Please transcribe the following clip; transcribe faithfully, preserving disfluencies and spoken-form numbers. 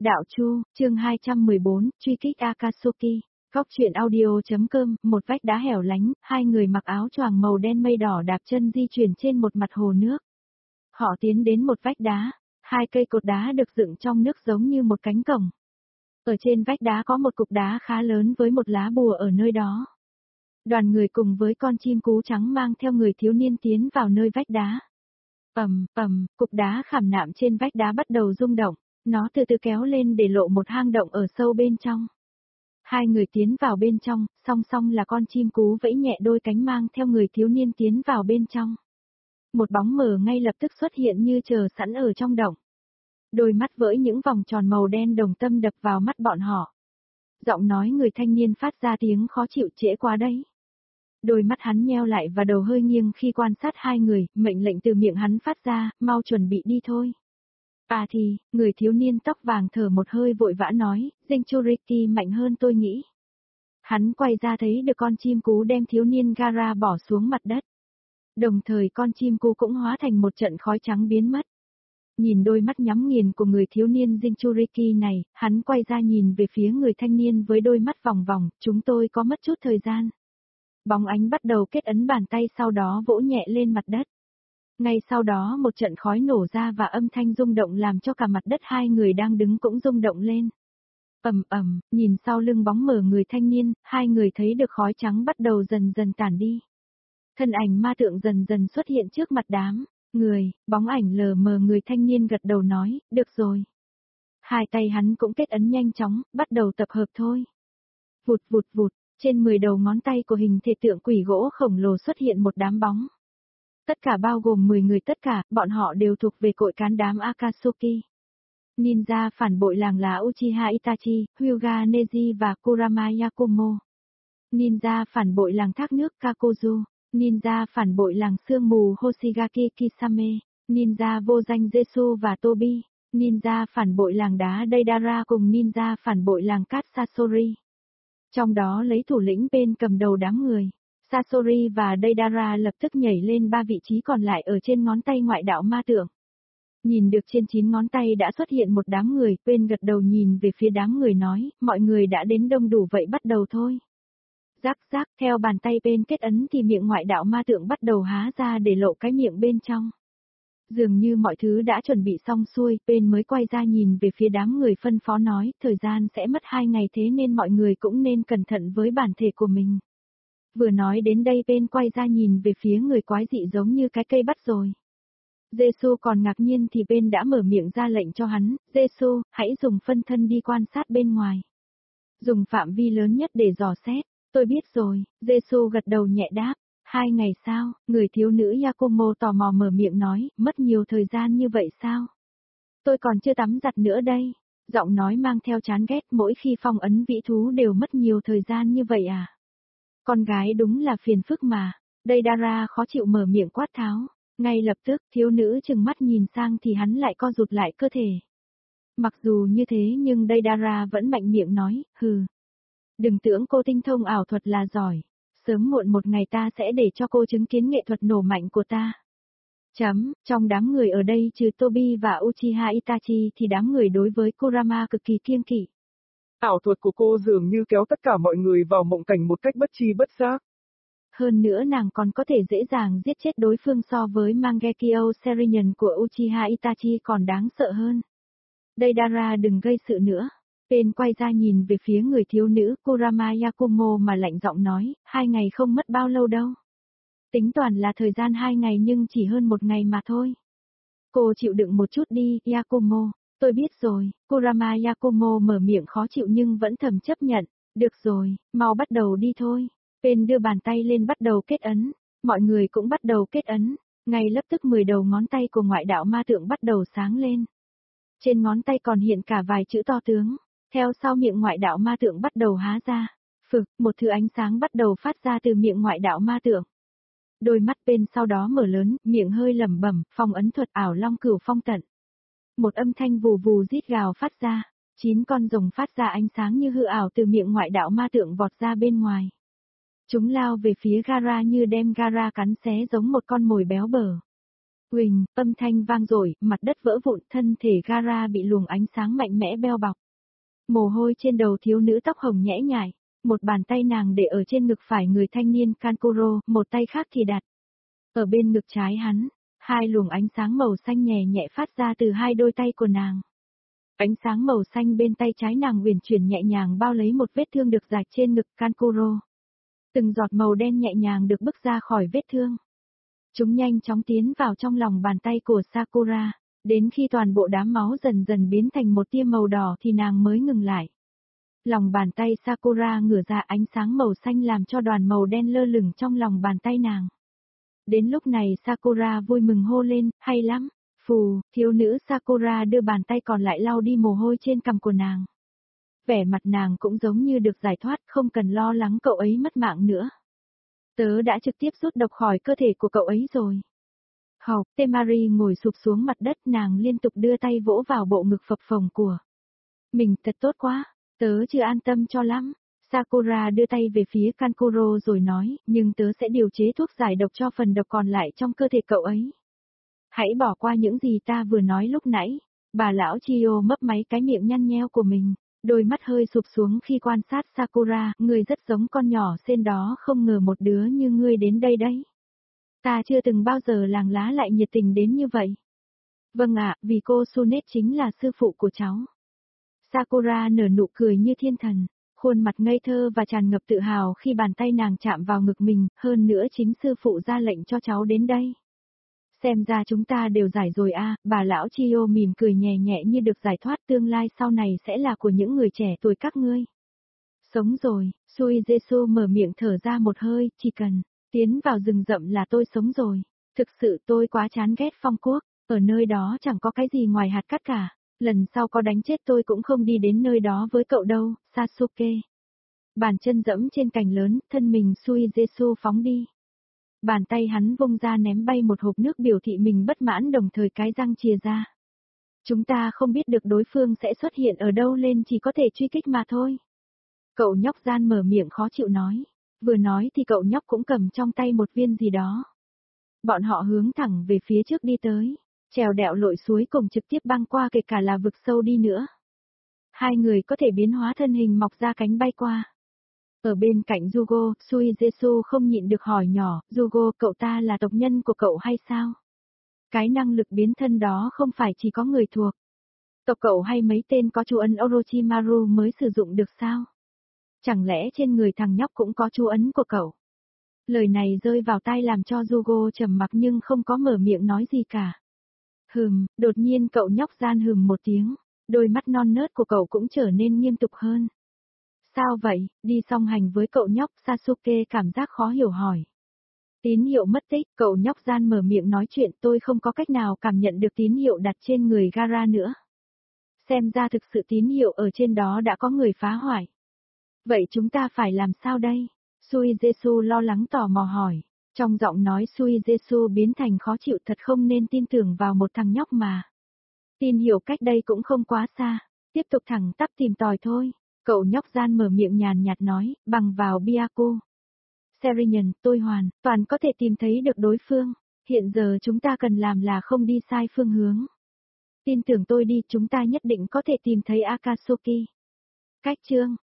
Đạo Chu, chương hai trăm mười bốn, truy kích Akatsuki. Góc truyện audio.com, một vách đá hẻo lánh, hai người mặc áo choàng màu đen mây đỏ đạp chân di chuyển trên một mặt hồ nước. Họ tiến đến một vách đá, hai cây cột đá được dựng trong nước giống như một cánh cổng. Ở trên vách đá có một cục đá khá lớn với một lá bùa ở nơi đó. Đoàn người cùng với con chim cú trắng mang theo người thiếu niên tiến vào nơi vách đá. Ầm, ầm, cục đá khảm nạm trên vách đá bắt đầu rung động, nó từ từ kéo lên để lộ một hang động ở sâu bên trong. Hai người tiến vào bên trong, song song là con chim cú vẫy nhẹ đôi cánh mang theo người thiếu niên tiến vào bên trong. Một bóng mờ ngay lập tức xuất hiện như chờ sẵn ở trong động. Đôi mắt với những vòng tròn màu đen đồng tâm đập vào mắt bọn họ. Giọng nói người thanh niên phát ra tiếng khó chịu, trễ quá đấy. Đôi mắt hắn nheo lại và đầu hơi nghiêng khi quan sát hai người, mệnh lệnh từ miệng hắn phát ra, mau chuẩn bị đi thôi. À thì, người thiếu niên tóc vàng thở một hơi vội vã nói, Jinchuriki mạnh hơn tôi nghĩ. Hắn quay ra thấy được con chim cú đem thiếu niên Gaara bỏ xuống mặt đất. Đồng thời con chim cú cũng hóa thành một trận khói trắng biến mất. Nhìn đôi mắt nhắm nghiền của người thiếu niên Jinchuriki này, hắn quay ra nhìn về phía người thanh niên với đôi mắt vòng vòng, chúng tôi có mất chút thời gian. Bóng ánh bắt đầu kết ấn bàn tay sau đó vỗ nhẹ lên mặt đất. Ngay sau đó một trận khói nổ ra và âm thanh rung động làm cho cả mặt đất hai người đang đứng cũng rung động lên. Ầm ầm, nhìn sau lưng bóng mờ người thanh niên, hai người thấy được khói trắng bắt đầu dần dần tản đi. Thân ảnh ma tượng dần dần xuất hiện trước mặt đám người, bóng ảnh lờ mờ người thanh niên gật đầu nói, được rồi. Hai tay hắn cũng kết ấn nhanh chóng, bắt đầu tập hợp thôi. Vụt vụt vụt, trên mười đầu ngón tay của hình thể tượng quỷ gỗ khổng lồ xuất hiện một đám bóng. Tất cả bao gồm mười người tất cả, bọn họ đều thuộc về cội cán đám Akatsuki. Ninja phản bội làng lá Uchiha Itachi, Hyuga Neji và Kurama Yakumo. Ninja phản bội làng thác nước Kakuzu. Ninja phản bội làng sương mù Hoshigaki Kisame. Ninja vô danh Jesu và Tobi. Ninja phản bội làng đá Deidara cùng ninja phản bội làng cát Sasori. Trong đó lấy thủ lĩnh bên cầm đầu đám người. Sasori và Deidara lập tức nhảy lên ba vị trí còn lại ở trên ngón tay ngoại đạo ma tượng. Nhìn được trên chín ngón tay đã xuất hiện một đám người, Quên gật đầu nhìn về phía đám người nói, mọi người đã đến đông đủ vậy bắt đầu thôi. Rắc rắc, theo bàn tay bên kết ấn thì miệng ngoại đạo ma tượng bắt đầu há ra để lộ cái miệng bên trong. Dường như mọi thứ đã chuẩn bị xong xuôi, Bên mới quay ra nhìn về phía đám người phân phó nói, thời gian sẽ mất hai ngày thế nên mọi người cũng nên cẩn thận với bản thể của mình. Vừa nói đến đây Bên quay ra nhìn về phía người quái dị giống như cái cây bắt rồi. Jesu còn ngạc nhiên thì Bên đã mở miệng ra lệnh cho hắn, Jesu, hãy dùng phân thân đi quan sát bên ngoài. Dùng phạm vi lớn nhất để dò xét, tôi biết rồi, Jesu gật đầu nhẹ đáp. Hai ngày sau, người thiếu nữ Yakumo tò mò mở miệng nói, mất nhiều thời gian như vậy sao? Tôi còn chưa tắm giặt nữa đây. Giọng nói mang theo chán ghét mỗi khi phong ấn vĩ thú đều mất nhiều thời gian như vậy à? Con gái đúng là phiền phức mà. Deidara khó chịu mở miệng quát tháo. Ngay lập tức thiếu nữ chừng mắt nhìn sang thì hắn lại co rụt lại cơ thể. Mặc dù như thế nhưng Deidara vẫn mạnh miệng nói, hừ. Đừng tưởng cô tinh thông ảo thuật là giỏi. Sớm muộn một ngày ta sẽ để cho cô chứng kiến nghệ thuật nổ mạnh của ta. Chấm, trong đám người ở đây trừ Tobi và Uchiha Itachi thì đám người đối với Kurama cực kỳ kiêng kỵ. Ảo thuật của cô dường như kéo tất cả mọi người vào mộng cảnh một cách bất chi bất giác. Hơn nữa nàng còn có thể dễ dàng giết chết đối phương so với Mangekyo Serinin của Uchiha Itachi còn đáng sợ hơn. Deidara đừng gây sự nữa. Bên quay ra nhìn về phía người thiếu nữ Kurama Yakumo mà lạnh giọng nói, hai ngày không mất bao lâu đâu. Tính toàn là thời gian hai ngày nhưng chỉ hơn một ngày mà thôi. Cô chịu đựng một chút đi, Yakumo. Tôi biết rồi, Kurama Yakumo mở miệng khó chịu nhưng vẫn thầm chấp nhận. Được rồi, mau bắt đầu đi thôi. Bên đưa bàn tay lên bắt đầu kết ấn. Mọi người cũng bắt đầu kết ấn. Ngay lập tức mười đầu ngón tay của ngoại đạo ma tượng bắt đầu sáng lên. Trên ngón tay còn hiện cả vài chữ to tướng. Theo sau miệng ngoại đạo ma tượng bắt đầu há ra. Phực, một thứ ánh sáng bắt đầu phát ra từ miệng ngoại đạo ma tượng. Đôi mắt Bên sau đó mở lớn, miệng hơi lẩm bẩm, phong ấn thuật ảo long cửu phong tận. Một âm thanh vù vù rít gào phát ra. Chín con rồng phát ra ánh sáng như hư ảo từ miệng ngoại đạo ma tượng vọt ra bên ngoài. Chúng lao về phía Gaara như đem Gaara cắn xé giống một con mồi béo bở. Huỳnh, âm thanh vang dội, mặt đất vỡ vụn, thân thể Gara bị luồng ánh sáng mạnh mẽ beo bọc. Mồ hôi trên đầu thiếu nữ tóc hồng nhễ nhại, một bàn tay nàng để ở trên ngực phải người thanh niên Kankuro, một tay khác thì đặt ở bên ngực trái hắn, hai luồng ánh sáng màu xanh nhẹ nhẹ phát ra từ hai đôi tay của nàng. Ánh sáng màu xanh bên tay trái nàng uyển chuyển nhẹ nhàng bao lấy một vết thương được rạch trên ngực Kankuro. Từng giọt màu đen nhẹ nhàng được bức ra khỏi vết thương. Chúng nhanh chóng tiến vào trong lòng bàn tay của Sakura, đến khi toàn bộ đám máu dần dần biến thành một tia màu đỏ thì nàng mới ngừng lại. Lòng bàn tay Sakura ngửa ra ánh sáng màu xanh làm cho đoàn màu đen lơ lửng trong lòng bàn tay nàng. Đến lúc này Sakura vui mừng hô lên, hay lắm, phù, thiếu nữ Sakura đưa bàn tay còn lại lau đi mồ hôi trên cằm của nàng. Vẻ mặt nàng cũng giống như được giải thoát, không cần lo lắng cậu ấy mất mạng nữa. Tớ đã trực tiếp rút độc khỏi cơ thể của cậu ấy rồi. Học, Temari ngồi sụp xuống mặt đất, nàng liên tục đưa tay vỗ vào bộ ngực phập phồng của mình. Thật tốt quá, tớ chưa an tâm cho lắm. Sakura đưa tay về phía Kankuro rồi nói, nhưng tớ sẽ điều chế thuốc giải độc cho phần độc còn lại trong cơ thể cậu ấy. Hãy bỏ qua những gì ta vừa nói lúc nãy. Bà lão Chio mấp máy cái miệng nhăn nheo của mình, đôi mắt hơi sụp xuống khi quan sát Sakura, ngươi rất giống con nhỏ sen đó, không ngờ một đứa như ngươi đến đây đấy. Ta chưa từng bao giờ làng lá lại nhiệt tình đến như vậy. Vâng ạ, vì cô Sunet chính là sư phụ của cháu. Sakura nở nụ cười như thiên thần, khuôn mặt ngây thơ và tràn ngập tự hào khi bàn tay nàng chạm vào ngực mình, hơn nữa chính sư phụ ra lệnh cho cháu đến đây. Xem ra chúng ta đều giải rồi a, bà lão Chio mỉm cười nhẹ nhẹ như được giải thoát, tương lai sau này sẽ là của những người trẻ tuổi các ngươi. Sống rồi, Sui Jesu mở miệng thở ra một hơi, chỉ cần tiến vào rừng rậm là tôi sống rồi. Thực sự tôi quá chán ghét phong quốc, ở nơi đó chẳng có cái gì ngoài hạt cát cả. Lần sau có đánh chết tôi cũng không đi đến nơi đó với cậu đâu, Sasuke. Bàn chân dẫm trên cành lớn, thân mình Sui Jesu phóng đi. Bàn tay hắn vung ra ném bay một hộp nước biểu thị mình bất mãn, đồng thời cái răng chìa ra. Chúng ta không biết được đối phương sẽ xuất hiện ở đâu nên chỉ có thể truy kích mà thôi. Cậu nhóc gian mở miệng khó chịu nói. Vừa nói thì cậu nhóc cũng cầm trong tay một viên gì đó. Bọn họ hướng thẳng về phía trước đi tới. Trèo đẹo lội suối cùng trực tiếp băng qua, kể cả là vực sâu đi nữa. Hai người có thể biến hóa thân hình mọc ra cánh bay qua. Ở bên cạnh Yugo, Sui Jesu không nhịn được hỏi nhỏ, Yugo, cậu ta là tộc nhân của cậu hay sao? Cái năng lực biến thân đó không phải chỉ có người thuộc tộc cậu hay mấy tên có chú ấn Orochimaru mới sử dụng được sao? Chẳng lẽ trên người thằng nhóc cũng có chú ấn của cậu? Lời này rơi vào tai làm cho Yugo trầm mặc nhưng không có mở miệng nói gì cả. Hừm, đột nhiên cậu nhóc gian hừm một tiếng, đôi mắt non nớt của cậu cũng trở nên nghiêm túc hơn. Sao vậy, đi song hành với cậu nhóc, Sasuke cảm giác khó hiểu hỏi. Tín hiệu mất tích, cậu nhóc gian mở miệng nói chuyện, tôi không có cách nào cảm nhận được tín hiệu đặt trên người Gaara nữa. Xem ra thực sự tín hiệu ở trên đó đã có người phá hoại. Vậy chúng ta phải làm sao đây? Sui Jesu lo lắng tò mò hỏi. Trong giọng nói Sui Jesu biến thành khó chịu, thật không nên tin tưởng vào một thằng nhóc mà. Tín hiệu cách đây cũng không quá xa, tiếp tục thẳng tắp tìm tòi thôi. Cậu nhóc gian mở miệng nhàn nhạt nói, bằng vào Byaku. Serian, tôi hoàn toàn có thể tìm thấy được đối phương. Hiện giờ chúng ta cần làm là không đi sai phương hướng. Tin tưởng tôi đi, chúng ta nhất định có thể tìm thấy Akatsuki. Cách chương